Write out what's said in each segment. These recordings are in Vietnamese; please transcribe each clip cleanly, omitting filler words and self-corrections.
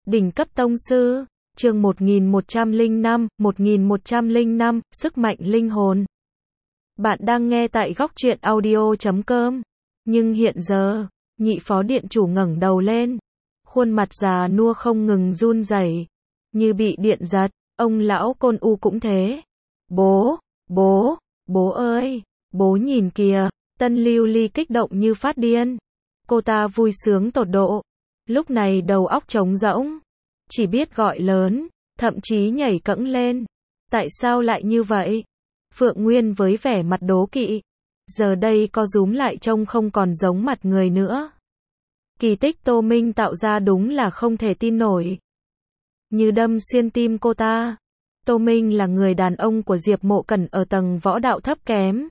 Đỉnh cấp tông sư, chương 1105, sức mạnh linh hồn. Bạn đang nghe tại góc truyện audio.com. Nhưng hiện giờ, nhị phó điện chủ ngẩng đầu lên. Khuôn mặt già nua không ngừng run rẩy, như bị điện giật. Ông lão Côn U cũng thế. Bố ơi, bố nhìn kìa. Tân Lưu Ly kích động như phát điên. Cô ta vui sướng tột độ. Lúc này đầu óc trống rỗng, chỉ biết gọi lớn, thậm chí nhảy cẫng lên. Tại sao lại như vậy? Phượng Nguyên với vẻ mặt đố kỵ, giờ đây co rúm lại trông không còn giống mặt người nữa. Kỳ tích Tô Minh tạo ra đúng là không thể tin nổi. Như đâm xuyên tim cô ta. Tô Minh là người đàn ông của Diệp Mộ Cẩn ở tầng võ đạo thấp kém.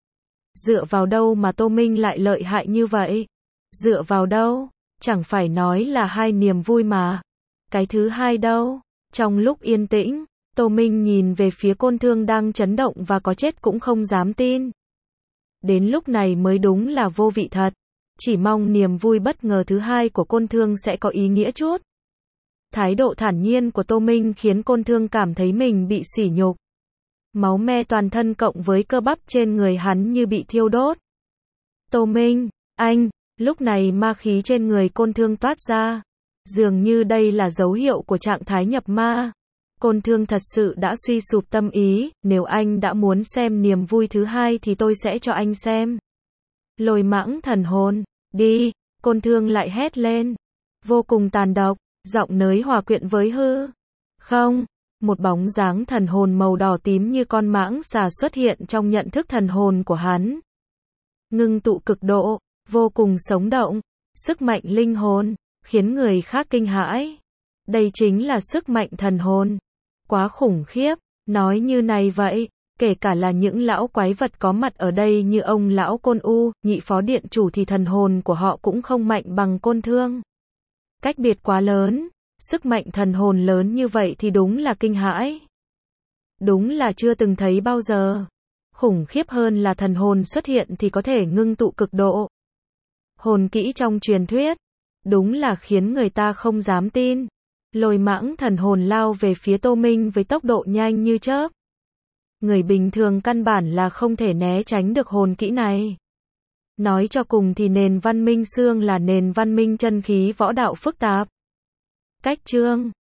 Dựa vào đâu mà Tô Minh lại lợi hại như vậy? Dựa vào đâu? Chẳng phải nói là hai niềm vui mà. Cái thứ hai đâu? Trong lúc yên tĩnh, Tô Minh nhìn về phía Côn Thương đang chấn động và có chết cũng không dám tin. Đến lúc này mới đúng là vô vị thật. Chỉ mong niềm vui bất ngờ thứ hai của Côn Thương sẽ có ý nghĩa chút. Thái độ thản nhiên của Tô Minh khiến Côn Thương cảm thấy mình bị sỉ nhục. Máu me toàn thân cộng với cơ bắp trên người hắn như bị thiêu đốt. Tô Minh, anh, lúc này ma khí trên người Côn Thương toát ra. Dường như đây là dấu hiệu của trạng thái nhập ma. Côn Thương thật sự đã suy sụp tâm ý, nếu anh đã muốn xem niềm vui thứ hai thì tôi sẽ cho anh xem. Lôi mãng thần hồn, đi, Côn Thương lại hét lên. Vô cùng tàn độc, giọng nới hòa quyện với hư. Không, một bóng dáng thần hồn màu đỏ tím như con mãng xà xuất hiện trong nhận thức thần hồn của hắn. Ngưng tụ cực độ, vô cùng sống động, sức mạnh linh hồn, khiến người khác kinh hãi. Đây chính là sức mạnh thần hồn. Quá khủng khiếp, nói như này vậy, kể cả là những lão quái vật có mặt ở đây như ông lão Côn U, nhị phó điện chủ thì thần hồn của họ cũng không mạnh bằng Côn Thương. Cách biệt quá lớn, sức mạnh thần hồn lớn như vậy thì đúng là kinh hãi. Đúng là chưa từng thấy bao giờ. Khủng khiếp hơn là thần hồn xuất hiện thì có thể ngưng tụ cực độ. Hồn kỹ trong truyền thuyết, đúng là khiến người ta không dám tin. Lôi mãng thần hồn lao về phía Tô Minh với tốc độ nhanh như chớp. Người bình thường căn bản là không thể né tránh được hồn kỹ này. Nói cho cùng thì nền văn minh xương là nền văn minh chân khí võ đạo phức tạp. Cách chương